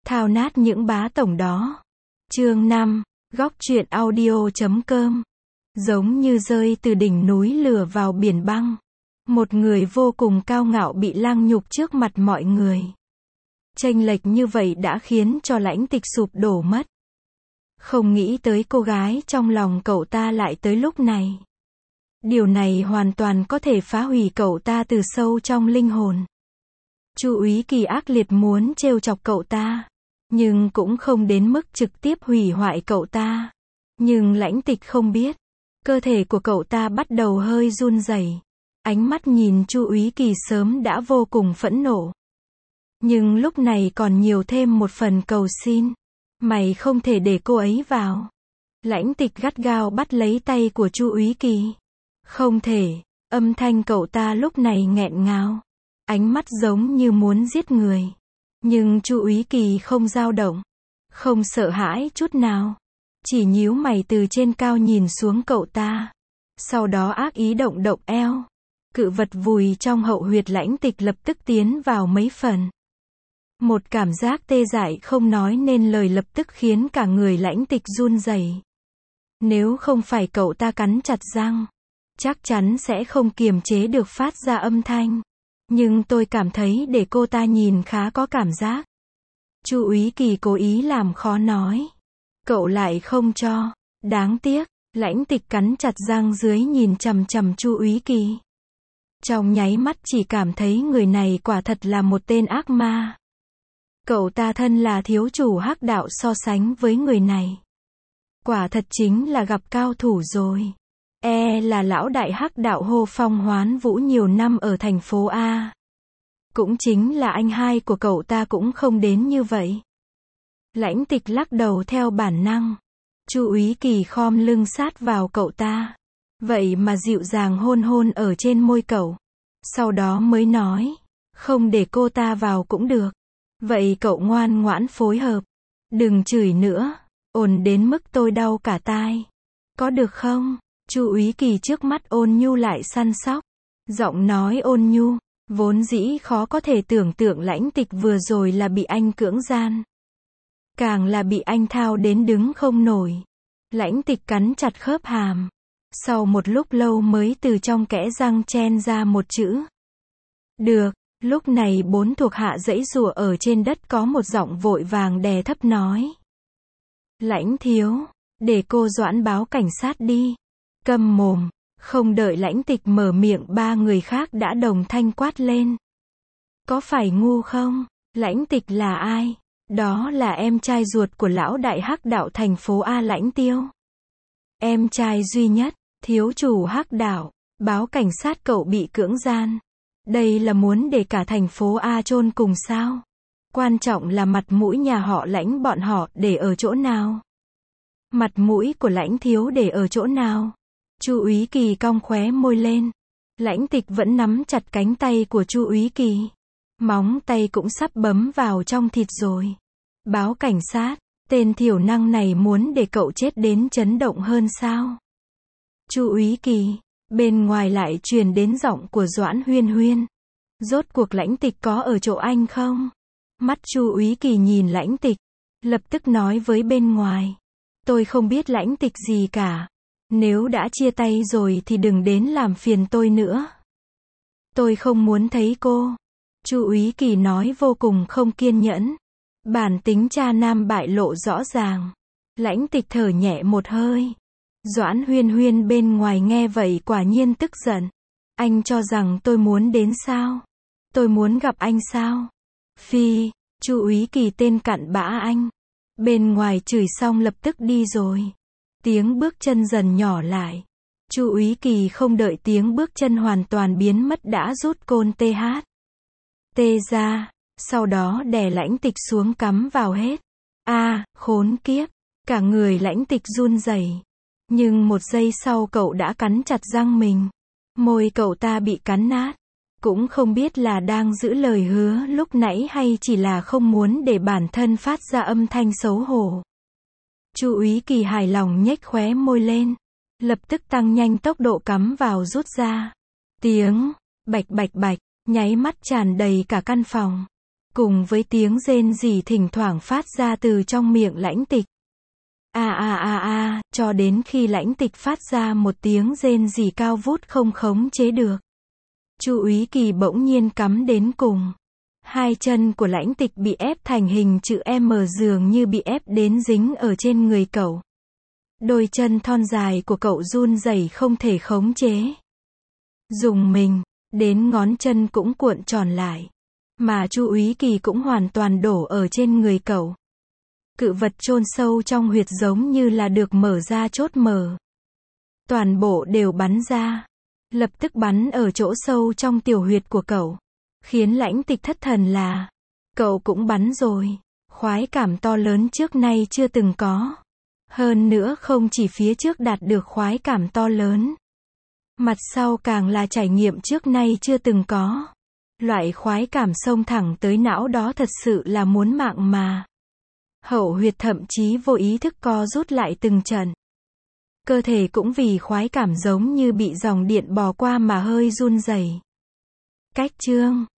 thao nát những bá tổng đó. Chương 5, góc truyện audio.com. Giống như rơi từ đỉnh núi lửa vào biển băng. Một người vô cùng cao ngạo bị lang nhục trước mặt mọi người. Chênh lệch như vậy đã khiến cho Lãnh Tịch sụp đổ mất. Không nghĩ tới cô gái trong lòng cậu ta lại tới lúc này. Điều này hoàn toàn có thể phá hủy cậu ta từ sâu trong linh hồn. Chu Úy Kỳ ác liệt muốn trêu chọc cậu ta, nhưng cũng không đến mức trực tiếp hủy hoại cậu ta. Nhưng Lãnh Tịch không biết, cơ thể của cậu ta bắt đầu hơi run rẩy. Ánh mắt nhìn Chu Úy Kỳ sớm đã vô cùng phẫn nộ. Nhưng lúc này còn nhiều thêm một phần cầu xin. Mày không thể để cô ấy vào. Lãnh Tịch gắt gao bắt lấy tay của Chu Úy Kỳ. Không thể, âm thanh cậu ta lúc này nghẹn ngào. Ánh mắt giống như muốn giết người. Nhưng Chu Úy Kỳ không dao động. Không sợ hãi chút nào. Chỉ nhíu mày từ trên cao nhìn xuống cậu ta. Sau đó ác ý động động eo. Cự vật vùi trong hậu huyệt Lãnh Tịch lập tức tiến vào mấy phần. Một cảm giác tê dại không nói nên lời lập tức khiến cả người Lãnh Tịch run rẩy. Nếu không phải cậu ta cắn chặt răng, chắc chắn sẽ không kiềm chế được phát ra âm thanh. Nhưng tôi cảm thấy để cô ta nhìn khá có cảm giác. Chu Úy Kỳ cố ý làm khó nói. Cậu lại không cho. Đáng tiếc. Lãnh Tịch cắn chặt răng dưới nhìn chằm chằm Chu Úy Kỳ. Trong nháy mắt chỉ cảm thấy người này quả thật là một tên ác ma. Cậu ta thân là thiếu chủ Hắc Đạo so sánh với người này. Quả thật chính là gặp cao thủ rồi. Là lão đại Hắc Đạo hô phong hoán vũ nhiều năm ở thành phố A. Cũng chính là anh hai của cậu ta cũng không đến như vậy. Lãnh Tịch lắc đầu theo bản năng. Chu Úy Kỳ khom lưng sát vào cậu ta. Vậy mà dịu dàng hôn hôn ở trên môi cậu. Sau đó mới nói. Không để cô ta vào cũng được. Vậy cậu ngoan ngoãn phối hợp. Đừng chửi nữa. Ồn đến mức tôi đau cả tai. Có được không? Chu Úy Kỳ trước mắt ôn nhu lại săn sóc. Giọng nói ôn nhu. Vốn dĩ khó có thể tưởng tượng Lãnh Tịch vừa rồi là bị anh cưỡng gian. Càng là bị anh thao đến đứng không nổi. Lãnh Tịch cắn chặt khớp hàm. Sau một lúc lâu mới từ trong kẽ răng chen ra một chữ. Được. Lúc này bốn thuộc hạ giãy giụa ở trên đất có một giọng vội vàng đè thấp nói. Lãnh thiếu, để cô Doãn báo cảnh sát đi. Câm mồm. Không đợi Lãnh Tịch mở miệng ba người khác đã đồng thanh quát lên. Có phải ngu không? Lãnh Tịch là ai? Đó là em trai ruột của lão đại Hắc Đạo thành phố A Lãnh Tiêu. Em trai duy nhất, thiếu chủ Hắc Đạo, báo cảnh sát cậu bị cưỡng gian. Đây là muốn để cả thành phố A chôn cùng sao? Quan trọng là mặt mũi nhà họ Lãnh bọn họ để ở chỗ nào? Mặt mũi của Lãnh thiếu để ở chỗ nào? Chu Úy Kỳ cong khóe môi lên. Lãnh Tịch vẫn nắm chặt cánh tay của Chu Úy Kỳ. Móng tay cũng sắp bấm vào trong thịt rồi. Báo cảnh sát, tên thiểu năng này muốn để cậu chết đến chấn động hơn sao? Chu Úy Kỳ, bên ngoài lại truyền đến giọng của Doãn Huyên Huyên. Rốt cuộc Lãnh Tịch có ở chỗ anh không? Mắt Chu Úy Kỳ nhìn Lãnh Tịch, lập tức nói với bên ngoài. Tôi không biết Lãnh Tịch gì cả. Nếu đã chia tay rồi thì đừng đến làm phiền tôi nữa. Tôi không muốn thấy cô. Chu Úy Kỳ nói vô cùng không kiên nhẫn. Bản tính cha nam bại lộ rõ ràng. Lãnh Tịch thở nhẹ một hơi. Doãn Huyên Huyên bên ngoài nghe vậy quả nhiên tức giận. Anh cho rằng tôi muốn đến sao? Tôi muốn gặp anh sao? Phi, Chu Úy Kỳ tên cặn bã anh. Bên ngoài chửi xong lập tức đi rồi. Tiếng bước chân dần nhỏ lại. Chu Úy Kỳ không đợi tiếng bước chân hoàn toàn biến mất đã rút côn TH ra, sau đó đè Lãnh Tịch xuống cắm vào hết. Khốn kiếp, cả người Lãnh Tịch run rẩy. Nhưng một giây sau cậu đã cắn chặt răng mình. Môi cậu ta bị cắn nát. Cũng không biết là đang giữ lời hứa lúc nãy hay chỉ là không muốn để bản thân phát ra âm thanh xấu hổ. Chu Úy Kỳ hài lòng nhếch khóe môi lên. Lập tức tăng nhanh tốc độ cắm vào rút ra. Tiếng bạch bạch bạch, nháy mắt tràn đầy cả căn phòng. cùng với tiếng rên rỉ thỉnh thoảng phát ra từ trong miệng Lãnh Tịch. Cho đến khi Lãnh Tịch phát ra một tiếng rên rỉ cao vút không khống chế được. Chu Úy Kỳ bỗng nhiên cắm đến cùng. Hai chân của Lãnh Tịch bị ép thành hình chữ M, dường như bị ép đến dính ở trên người cậu. Đôi chân thon dài của cậu run rẩy không thể khống chế. Dùng mình, đến ngón chân cũng cuộn tròn lại. Mà Chu Úy Kỳ cũng hoàn toàn đổ ở trên người cậu. Cự vật chôn sâu trong huyệt giống như là được mở ra chốt mở. Toàn bộ đều bắn ra. Lập tức bắn ở chỗ sâu trong tiểu huyệt của cậu. Khiến Lãnh Tịch thất thần là, cậu cũng bắn rồi. Khoái cảm to lớn trước nay chưa từng có. Hơn nữa không chỉ phía trước đạt được khoái cảm to lớn. Mặt sau càng là trải nghiệm trước nay chưa từng có. Loại khoái cảm xông thẳng tới não đó thật sự là muốn mạng mà. Hậu huyệt thậm chí vô ý thức co rút lại từng trận. Cơ thể cũng vì khoái cảm giống như bị dòng điện bò qua mà hơi run rẩy. Cách chương